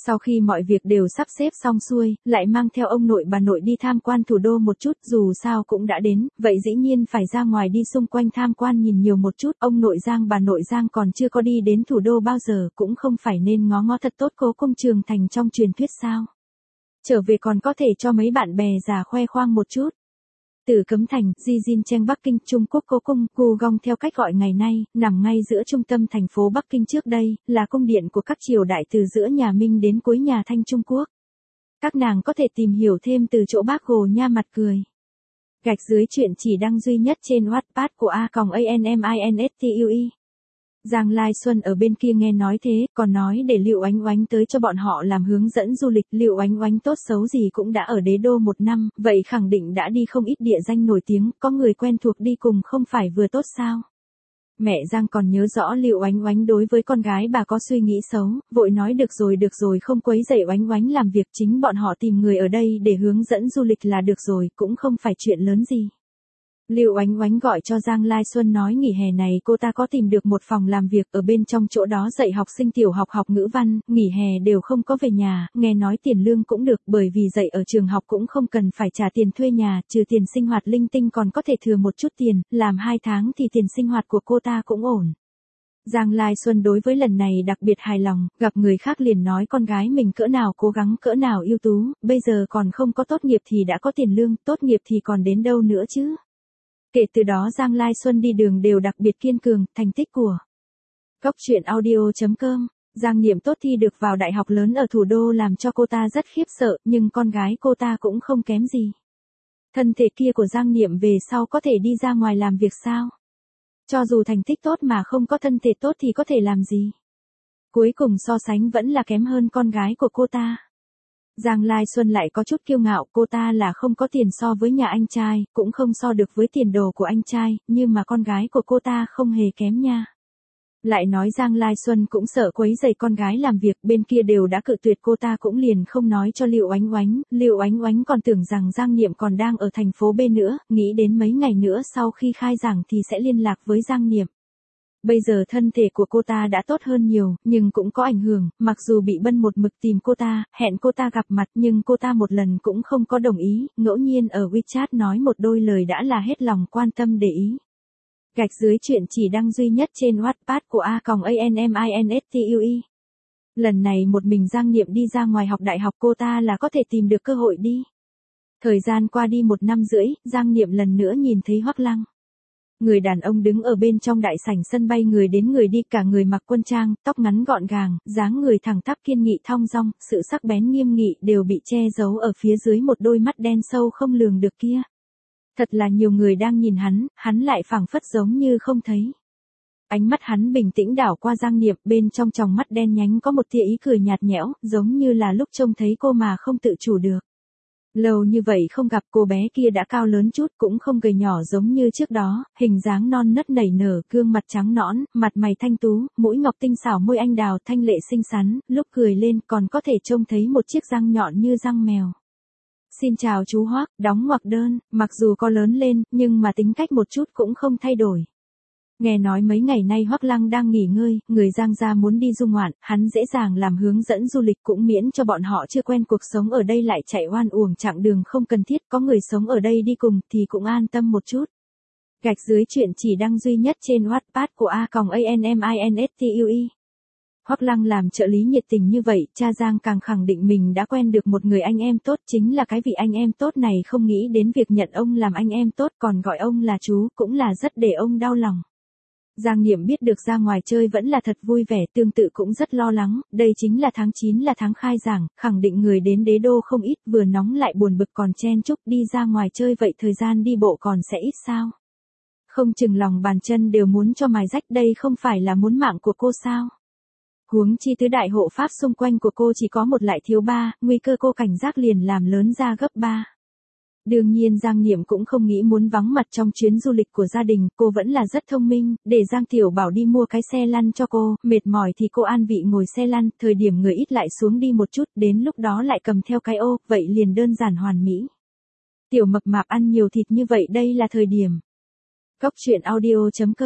Sau khi mọi việc đều sắp xếp xong xuôi, lại mang theo ông nội bà nội đi tham quan thủ đô một chút, dù sao cũng đã đến, vậy dĩ nhiên phải ra ngoài đi xung quanh tham quan nhìn nhiều một chút, ông nội Giang bà nội Giang còn chưa có đi đến thủ đô bao giờ, cũng không phải nên ngó ngó thật tốt Cố Cung Trường Thành trong truyền thuyết sao. Trở về còn có thể cho mấy bạn bè già khoe khoang một chút. Từ Cấm Thành, Jincheng Bắc Kinh, Trung Quốc Cố Cung, Gugong theo cách gọi ngày nay, nằm ngay giữa trung tâm thành phố Bắc Kinh trước đây, là cung điện của các triều đại từ giữa nhà Minh đến cuối nhà Thanh Trung Quốc. Các nàng có thể tìm hiểu thêm từ chỗ bác Hồ nha mặt cười. Gạch dưới chuyện chỉ đăng duy nhất trên Wattpad của A.ANMINSTUE. Giang Lai Xuân ở bên kia nghe nói thế, còn nói để Liệu Oánh Oánh tới cho bọn họ làm hướng dẫn du lịch. Liệu Oánh Oánh tốt xấu gì cũng đã ở Đế Đô 1 năm, vậy khẳng định đã đi không ít địa danh nổi tiếng, có người quen thuộc đi cùng không phải vừa tốt sao. Mẹ Giang còn nhớ rõ Liệu Oánh Oánh đối với con gái bà có suy nghĩ xấu, vội nói được rồi không quấy rầy Oánh Oánh làm việc, chính bọn họ tìm người ở đây để hướng dẫn du lịch là được rồi, cũng không phải chuyện lớn gì. Liệu Oánh Oánh gọi cho Giang Lai Xuân nói nghỉ hè này cô ta có tìm được một phòng làm việc ở bên trong chỗ đó dạy học sinh tiểu học học ngữ văn, nghỉ hè đều không có về nhà, nghe nói tiền lương cũng được bởi vì dạy ở trường học cũng không cần phải trả tiền thuê nhà, trừ tiền sinh hoạt linh tinh còn có thể thừa một chút tiền, làm 2 tháng thì tiền sinh hoạt của cô ta cũng ổn. Giang Lai Xuân đối với lần này đặc biệt hài lòng, gặp người khác liền nói con gái mình cỡ nào cố gắng cỡ nào ưu tú, bây giờ còn không có tốt nghiệp thì đã có tiền lương, tốt nghiệp thì còn đến đâu nữa chứ. Kể từ đó Giang Lai Xuân đi đường đều đặc biệt kiên cường, thành tích của Cốc truyện audio.com. Giang Niệm tốt thi được vào đại học lớn ở thủ đô làm cho cô ta rất khiếp sợ, nhưng con gái cô ta cũng không kém gì. Thân thể kia của Giang Niệm về sau có thể đi ra ngoài làm việc sao? Cho dù thành tích tốt mà không có thân thể tốt thì có thể làm gì? Cuối cùng so sánh vẫn là kém hơn con gái của cô ta. Giang Lai Xuân lại có chút kiêu ngạo, cô ta là không có tiền so với nhà anh trai, cũng không so được với tiền đồ của anh trai, nhưng mà con gái của cô ta không hề kém nha. Lại nói Giang Lai Xuân cũng sợ quấy rầy con gái làm việc, bên kia đều đã cự tuyệt cô ta cũng liền không nói cho Liệu Oánh Oánh, Liệu Oánh Oánh còn tưởng rằng Giang Niệm còn đang ở thành phố B nữa, nghĩ đến mấy ngày nữa sau khi khai giảng thì sẽ liên lạc với Giang Niệm. Bây giờ thân thể của cô ta đã tốt hơn nhiều, nhưng cũng có ảnh hưởng, mặc dù bị Bân một mực tìm cô ta, hẹn cô ta gặp mặt nhưng cô ta một lần cũng không có đồng ý, ngẫu nhiên ở WeChat nói một đôi lời đã là hết lòng quan tâm để ý. Gạch dưới chuyện chỉ đăng duy nhất trên Wattpad của A.ANMINSTUE. Lần này một mình Giang Niệm đi ra ngoài học đại học cô ta là có thể tìm được cơ hội đi. Thời gian qua đi 1 năm rưỡi, Giang Niệm lần nữa nhìn thấy Hoắc Lăng. Người đàn ông đứng ở bên trong đại sảnh sân bay người đến người đi cả người mặc quân trang, tóc ngắn gọn gàng, dáng người thẳng tắp kiên nghị thong dong, sự sắc bén nghiêm nghị đều bị che giấu ở phía dưới một đôi mắt đen sâu không lường được kia. Thật là nhiều người đang nhìn hắn lại phảng phất giống như không thấy. Ánh mắt hắn bình tĩnh đảo qua Giang Niệm, bên trong tròng mắt đen nhánh có một tia ý cười nhạt nhẽo, giống như là lúc trông thấy cô mà không tự chủ được. Lâu như vậy không gặp cô bé kia đã cao lớn chút cũng không gầy nhỏ giống như trước đó, hình dáng non nớt nảy nở, gương mặt trắng nõn, mặt mày thanh tú, mũi ngọc tinh xảo môi anh đào thanh lệ xinh xắn, lúc cười lên còn có thể trông thấy một chiếc răng nhọn như răng mèo. Xin chào chú Hoắc, đóng ngoặc đơn, mặc dù có lớn lên, nhưng mà tính cách một chút cũng không thay đổi. Nghe nói mấy ngày nay Hoắc Lăng đang nghỉ ngơi, người Giang gia muốn đi du ngoạn, hắn dễ dàng làm hướng dẫn du lịch cũng miễn cho bọn họ chưa quen cuộc sống ở đây lại chạy oan uổng chặng đường không cần thiết, có người sống ở đây đi cùng thì cũng an tâm một chút. Gạch dưới chuyện chỉ đăng duy nhất trên Wattpad của A.ANMINSTUE. Hoắc Lăng làm trợ lý nhiệt tình như vậy, cha Giang càng khẳng định mình đã quen được một người anh em tốt, chính là cái vị anh em tốt này không nghĩ đến việc nhận ông làm anh em tốt còn gọi ông là chú, cũng là rất để ông đau lòng. Giang Niệm biết được ra ngoài chơi vẫn là thật vui vẻ, tương tự cũng rất lo lắng, đây chính là tháng 9 là tháng khai giảng, khẳng định người đến Đế Đô không ít, vừa nóng lại buồn bực còn chen chúc đi ra ngoài chơi vậy thời gian đi bộ còn sẽ ít sao. Không chừng lòng bàn chân đều muốn cho mài rách, đây không phải là muốn mạng của cô sao. Huống chi tứ đại hộ pháp xung quanh của cô chỉ có một lại thiếu 3, nguy cơ cô cảnh giác liền làm lớn ra gấp 3. Đương nhiên Giang Niệm cũng không nghĩ muốn vắng mặt trong chuyến du lịch của gia đình, cô vẫn là rất thông minh, để Giang Tiểu Bảo đi mua cái xe lăn cho cô, mệt mỏi thì cô an vị ngồi xe lăn, thời điểm người ít lại xuống đi một chút, đến lúc đó lại cầm theo cái ô, vậy liền đơn giản hoàn mỹ. Tiểu mập mạp ăn nhiều thịt như vậy đây là thời điểm. Cốc truyện audio.com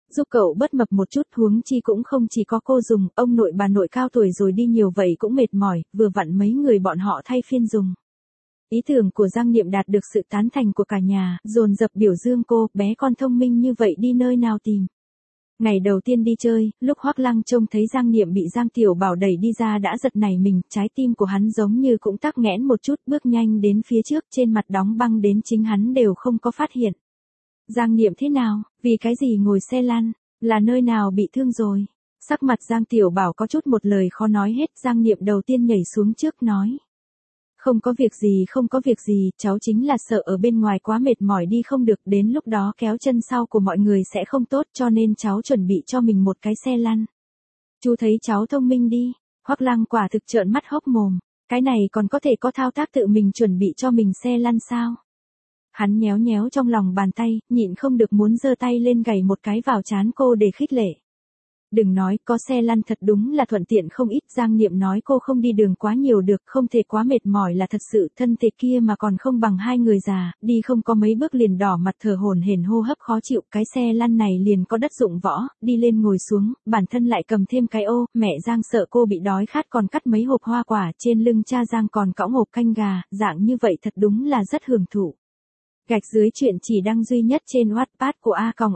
giúp cậu bớt mập một chút, huống chi cũng không chỉ có cô dùng, ông nội bà nội cao tuổi rồi đi nhiều vậy cũng mệt mỏi, vừa vặn mấy người bọn họ thay phiên dùng. Ý tưởng của Giang Niệm đạt được sự tán thành của cả nhà, dồn dập biểu dương cô, bé con thông minh như vậy đi nơi nào tìm. Ngày đầu tiên đi chơi, lúc Hoắc Lăng trông thấy Giang Niệm bị Giang Tiểu Bảo đẩy đi ra đã giật nảy mình, trái tim của hắn giống như cũng tắc nghẽn một chút, bước nhanh đến phía trước, trên mặt đóng băng đến chính hắn đều không có phát hiện. Giang Niệm thế nào, vì cái gì ngồi xe lăn, là nơi nào bị thương rồi? Sắc mặt Giang Tiểu Bảo có chút một lời khó nói hết, Giang Niệm đầu tiên nhảy xuống trước nói. Không có việc gì, không có việc gì, cháu chính là sợ ở bên ngoài quá mệt mỏi đi không được, đến lúc đó kéo chân sau của mọi người sẽ không tốt cho nên cháu chuẩn bị cho mình một cái xe lăn. Chú thấy cháu thông minh đi, Hoắc Lăng quả thực trợn mắt hốc mồm, cái này còn có thể có thao tác tự mình chuẩn bị cho mình xe lăn sao? Hắn nhéo nhéo trong lòng bàn tay, nhịn không được muốn giơ tay lên gảy một cái vào trán cô để khích lệ. Đừng nói, có xe lăn thật đúng là thuận tiện không ít. Giang Niệm nói cô không đi đường quá nhiều được, không thể quá mệt mỏi là thật sự, thân thể kia mà còn không bằng hai người già, đi không có mấy bước liền đỏ mặt thở hổn hển hô hấp khó chịu, cái xe lăn này liền có đất dụng võ, đi lên ngồi xuống, bản thân lại cầm thêm cái ô, mẹ Giang sợ cô bị đói khát còn cắt mấy hộp hoa quả, trên lưng cha Giang còn cõng hộp canh gà, dạng như vậy thật đúng là rất hưởng thụ. Gạch dưới chuyện chỉ đăng duy nhất trên Wattpad của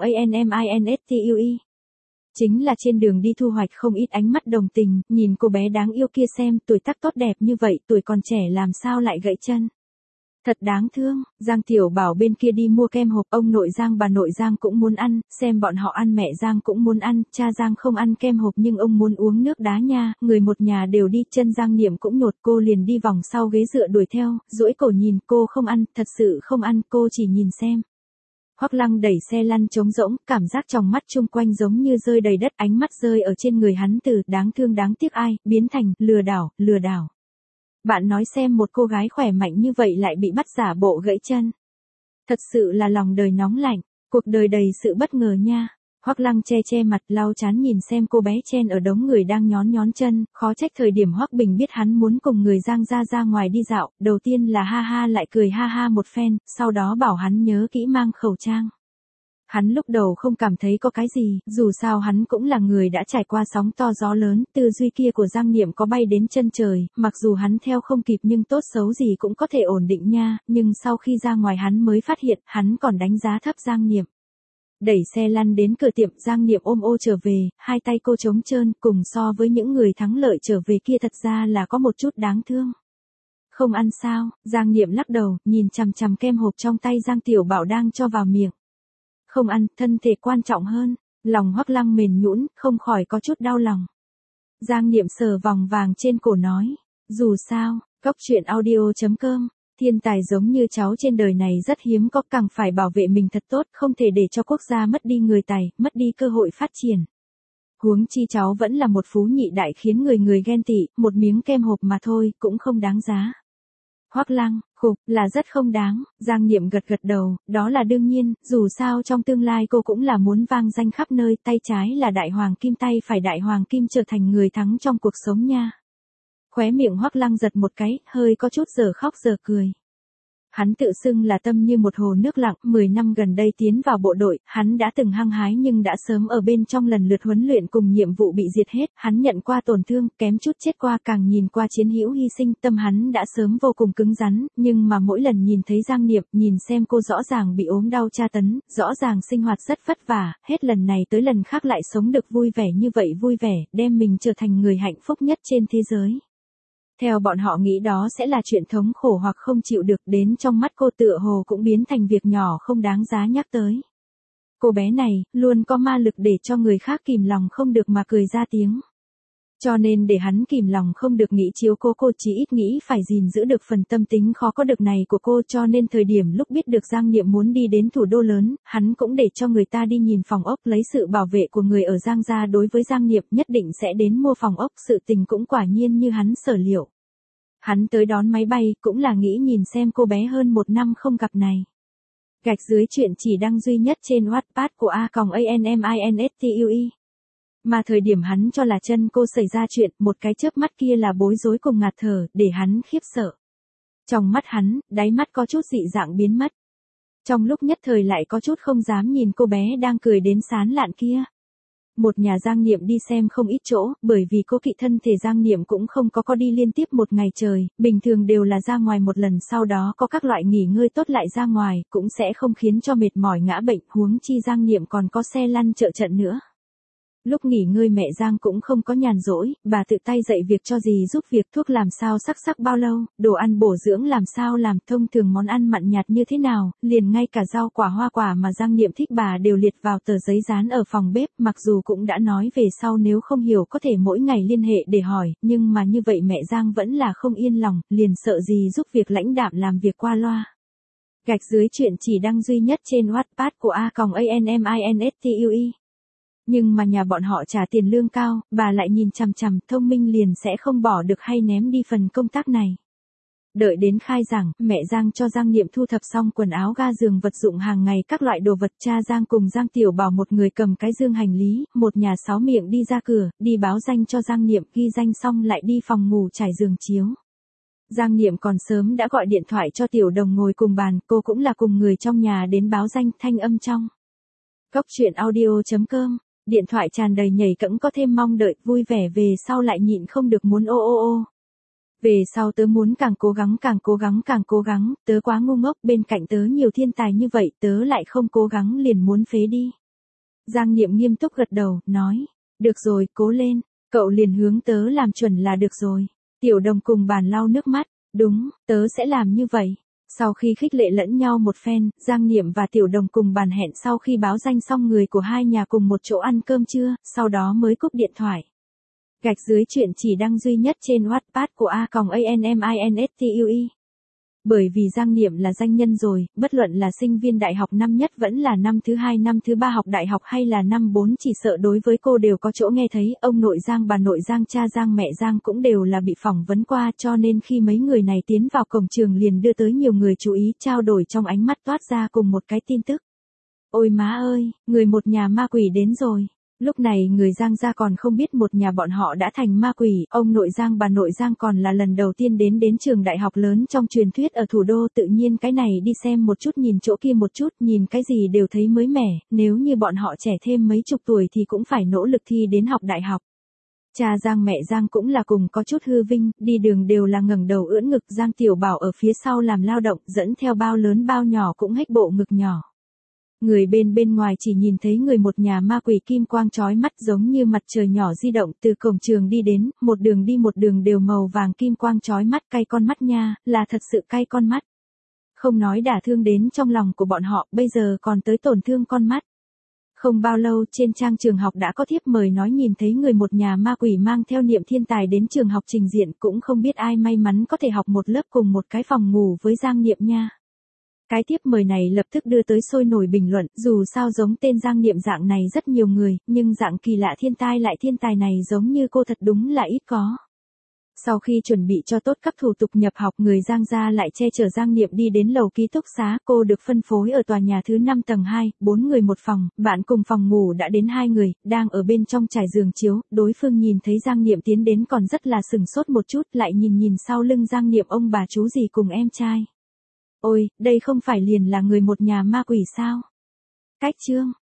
A.ANMINSTUE. Chính là trên đường đi thu hoạch không ít ánh mắt đồng tình, nhìn cô bé đáng yêu kia xem, tuổi tác tốt đẹp như vậy, tuổi còn trẻ làm sao lại gãy chân. Thật đáng thương, Giang Tiểu Bảo bên kia đi mua kem hộp, ông nội Giang bà nội Giang cũng muốn ăn, xem bọn họ ăn mẹ Giang cũng muốn ăn, cha Giang không ăn kem hộp nhưng ông muốn uống nước đá nha, người một nhà đều đi, chân Giang Niệm cũng nhột, cô liền đi vòng sau ghế dựa đuổi theo, duỗi cổ nhìn, cô không ăn, thật sự không ăn, cô chỉ nhìn xem. Hoắc Lăng đẩy xe lăn trống rỗng, cảm giác trong mắt chung quanh giống như rơi đầy đất, ánh mắt rơi ở trên người hắn từ đáng thương đáng tiếc ai, biến thành lừa đảo, lừa đảo. Bạn nói xem một cô gái khỏe mạnh như vậy lại bị bắt giả bộ gãy chân. Thật sự là lòng đời nóng lạnh, cuộc đời đầy sự bất ngờ nha. Hoắc Lăng che che mặt lau chán nhìn xem cô bé chen ở đống người đang nhón chân, khó trách thời điểm Hoắc Bình biết hắn muốn cùng người Giang ra ngoài đi dạo, đầu tiên là ha ha lại cười ha ha một phen, sau đó bảo hắn nhớ kỹ mang khẩu trang. Hắn lúc đầu không cảm thấy có cái gì, dù sao hắn cũng là người đã trải qua sóng to gió lớn, tư duy kia của Giang Niệm có bay đến chân trời, mặc dù hắn theo không kịp nhưng tốt xấu gì cũng có thể ổn định nha, nhưng sau khi ra ngoài hắn mới phát hiện, hắn còn đánh giá thấp Giang Niệm. Đẩy xe lăn đến cửa tiệm, Giang Niệm ôm ô trở về, hai tay cô trống trơn, cùng so với những người thắng lợi trở về kia thật ra là có một chút đáng thương. Không ăn sao? Giang Niệm lắc đầu, nhìn chằm chằm kem hộp trong tay Giang Tiểu Bảo đang cho vào miệng. Không ăn, thân thể quan trọng hơn. Lòng Hoắc Lăng mềm nhũn, không khỏi có chút đau lòng. Giang Niệm sờ vòng vàng trên cổ nói, dù sao, coctruyện.audio.com, thiên tài giống như cháu trên đời này rất hiếm có, càng phải bảo vệ mình thật tốt, không thể để cho quốc gia mất đi người tài, mất đi cơ hội phát triển. Huống chi cháu vẫn là một phú nhị đại khiến người ghen tị, một miếng kem hộp mà thôi, cũng không đáng giá. Hoắc Lăng, khục, là rất không đáng, Giang Niệm gật đầu, đó là đương nhiên, dù sao trong tương lai cô cũng là muốn vang danh khắp nơi, tay trái là đại hoàng kim, tay phải đại hoàng kim trở thành người thắng trong cuộc sống nha. Khóe miệng Hoắc Lăng giật một cái, hơi có chút giờ khóc giờ cười. Hắn tự xưng là tâm như một hồ nước lặng, 10 năm gần đây tiến vào bộ đội, hắn đã từng hăng hái nhưng đã sớm ở bên trong lần lượt huấn luyện cùng nhiệm vụ bị diệt hết, hắn nhận qua tổn thương, kém chút chết qua, càng nhìn qua chiến hữu hy sinh, tâm hắn đã sớm vô cùng cứng rắn, nhưng mà mỗi lần nhìn thấy Giang Niệm, nhìn xem cô rõ ràng bị ốm đau tra tấn, rõ ràng sinh hoạt rất vất vả, hết lần này tới lần khác lại sống được vui vẻ như vậy, vui vẻ, đem mình trở thành người hạnh phúc nhất trên thế giới. Theo bọn họ nghĩ đó sẽ là chuyện thống khổ hoặc không chịu được, đến trong mắt cô tựa hồ cũng biến thành việc nhỏ không đáng giá nhắc tới. Cô bé này, luôn có ma lực để cho người khác kìm lòng không được mà cười ra tiếng. Cho nên để hắn kìm lòng không được nghĩ chiếu cô chỉ ít nghĩ phải gìn giữ được phần tâm tính khó có được này của cô, cho nên thời điểm lúc biết được Giang Niệm muốn đi đến thủ đô lớn, hắn cũng để cho người ta đi nhìn phòng ốc, lấy sự bảo vệ của người ở Giang gia đối với Giang Niệm nhất định sẽ đến mua phòng ốc, sự tình cũng quả nhiên như hắn sở liệu. Hắn tới đón máy bay, cũng là nghĩ nhìn xem cô bé hơn 1 năm không gặp này. Gạch dưới chuyện chỉ đăng duy nhất trên Wattpad của A.ANMINSTUE. Mà thời điểm hắn cho là chân cô xảy ra chuyện, một cái chớp mắt kia là bối rối cùng ngạt thở, để hắn khiếp sợ. Trong mắt hắn, đáy mắt có chút dị dạng biến mất. Trong lúc nhất thời lại có chút không dám nhìn cô bé đang cười đến sán lạn kia. Một nhà Giang Niệm đi xem không ít chỗ, bởi vì cố kỵ thân thể Giang Niệm cũng không có đi liên tiếp một ngày trời, bình thường đều là ra ngoài một lần sau đó có các loại nghỉ ngơi tốt lại ra ngoài, cũng sẽ không khiến cho mệt mỏi ngã bệnh, huống chi Giang Niệm còn có xe lăn trợ trận nữa. Lúc nghỉ ngơi mẹ Giang cũng không có nhàn rỗi, bà tự tay dạy việc cho dì giúp việc, thuốc làm sao sắc bao lâu, đồ ăn bổ dưỡng làm sao làm, thông thường món ăn mặn nhạt như thế nào, liền ngay cả rau quả hoa quả mà Giang Niệm thích bà đều liệt vào tờ giấy dán ở phòng bếp, mặc dù cũng đã nói về sau nếu không hiểu có thể mỗi ngày liên hệ để hỏi, nhưng mà như vậy mẹ Giang vẫn là không yên lòng, liền sợ dì giúp việc lãnh đạm làm việc qua loa. Gạch dưới chuyện chỉ đăng duy nhất trên Wattpad của A.ANMINSTUE. Nhưng mà nhà bọn họ trả tiền lương cao, bà lại nhìn chằm chằm, thông minh liền sẽ không bỏ được hay ném đi phần công tác này. Đợi đến khai giảng, mẹ Giang cho Giang Niệm thu thập xong quần áo ga giường vật dụng hàng ngày các loại đồ vật, cha Giang cùng Giang Tiểu Bảo một người cầm cái dương hành lý, một nhà sáu miệng đi ra cửa, đi báo danh cho Giang Niệm, ghi danh xong lại đi phòng ngủ trải giường chiếu. Giang Niệm còn sớm đã gọi điện thoại cho Tiểu Đồng ngồi cùng bàn, cô cũng là cùng người trong nhà đến báo danh, thanh âm trong. Cốc truyện audio.com. Điện thoại tràn đầy nhảy cẫng có thêm mong đợi, vui vẻ về sau lại nhịn không được muốn ô. Về sau tớ muốn càng cố gắng, tớ quá ngu ngốc, bên cạnh tớ nhiều thiên tài như vậy, tớ lại không cố gắng liền muốn phế đi. Giang Niệm nghiêm túc gật đầu, nói, được rồi, cố lên, cậu liền hướng tớ làm chuẩn là được rồi. Tiểu Đồng cùng bàn lau nước mắt, đúng, tớ sẽ làm như vậy. Sau khi khích lệ lẫn nhau một phen, Giang Niệm và Tiểu Đồng cùng bàn hẹn sau khi báo danh xong người của hai nhà cùng một chỗ ăn cơm trưa, sau đó mới cúp điện thoại. Gạch dưới chuyện chỉ đăng duy nhất trên Wattpad của A.ANMINSTUE. Bởi vì Giang Niệm là danh nhân rồi, bất luận là sinh viên đại học năm nhất vẫn là năm thứ hai năm thứ ba học đại học hay là năm 4 chỉ sợ đối với cô đều có chỗ nghe thấy, ông nội Giang bà nội Giang cha Giang mẹ Giang cũng đều là bị phỏng vấn qua cho nên khi mấy người này tiến vào cổng trường liền đưa tới nhiều người chú ý trao đổi trong ánh mắt toát ra cùng một cái tin tức. Ôi má ơi, người một nhà ma quỷ đến rồi. Lúc này người Giang gia còn không biết một nhà bọn họ đã thành ma quỷ, ông nội Giang bà nội Giang còn là lần đầu tiên đến trường đại học lớn trong truyền thuyết ở thủ đô, tự nhiên cái này đi xem một chút nhìn chỗ kia một chút, nhìn cái gì đều thấy mới mẻ, nếu như bọn họ trẻ thêm mấy chục tuổi thì cũng phải nỗ lực thi đến học đại học. Cha Giang mẹ Giang cũng là cùng có chút hư vinh, đi đường đều là ngẩng đầu ưỡn ngực, Giang Tiểu Bảo ở phía sau làm lao động, dẫn theo bao lớn bao nhỏ cũng hếch bộ ngực nhỏ. Người bên ngoài chỉ nhìn thấy người một nhà ma quỷ kim quang chói mắt giống như mặt trời nhỏ di động từ cổng trường đi đến, một đường đều màu vàng kim quang chói mắt, cay con mắt nha, là thật sự cay con mắt. Không nói đả thương đến trong lòng của bọn họ, bây giờ còn tới tổn thương con mắt. Không bao lâu trên trang trường học đã có thiếp mời nói nhìn thấy người một nhà ma quỷ mang theo Niệm thiên tài đến trường học trình diện, cũng không biết ai may mắn có thể học một lớp cùng một cái phòng ngủ với Giang Niệm nha. Cái tiếp mời này lập tức đưa tới sôi nổi bình luận, dù sao giống tên Giang Niệm dạng này rất nhiều người, nhưng dạng kỳ lạ thiên tài này giống như cô thật đúng là ít có. Sau khi chuẩn bị cho tốt các thủ tục nhập học, người Giang gia lại che chở Giang Niệm đi đến lầu ký túc xá, cô được phân phối ở tòa nhà thứ 5 tầng 2, 4 người một phòng, bạn cùng phòng ngủ đã đến 2 người, đang ở bên trong trải giường chiếu, đối phương nhìn thấy Giang Niệm tiến đến còn rất là sừng sốt một chút, lại nhìn sau lưng Giang Niệm ông bà chú gì cùng em trai. Ôi, đây không phải liền là người một nhà ma quỷ sao? Cách chương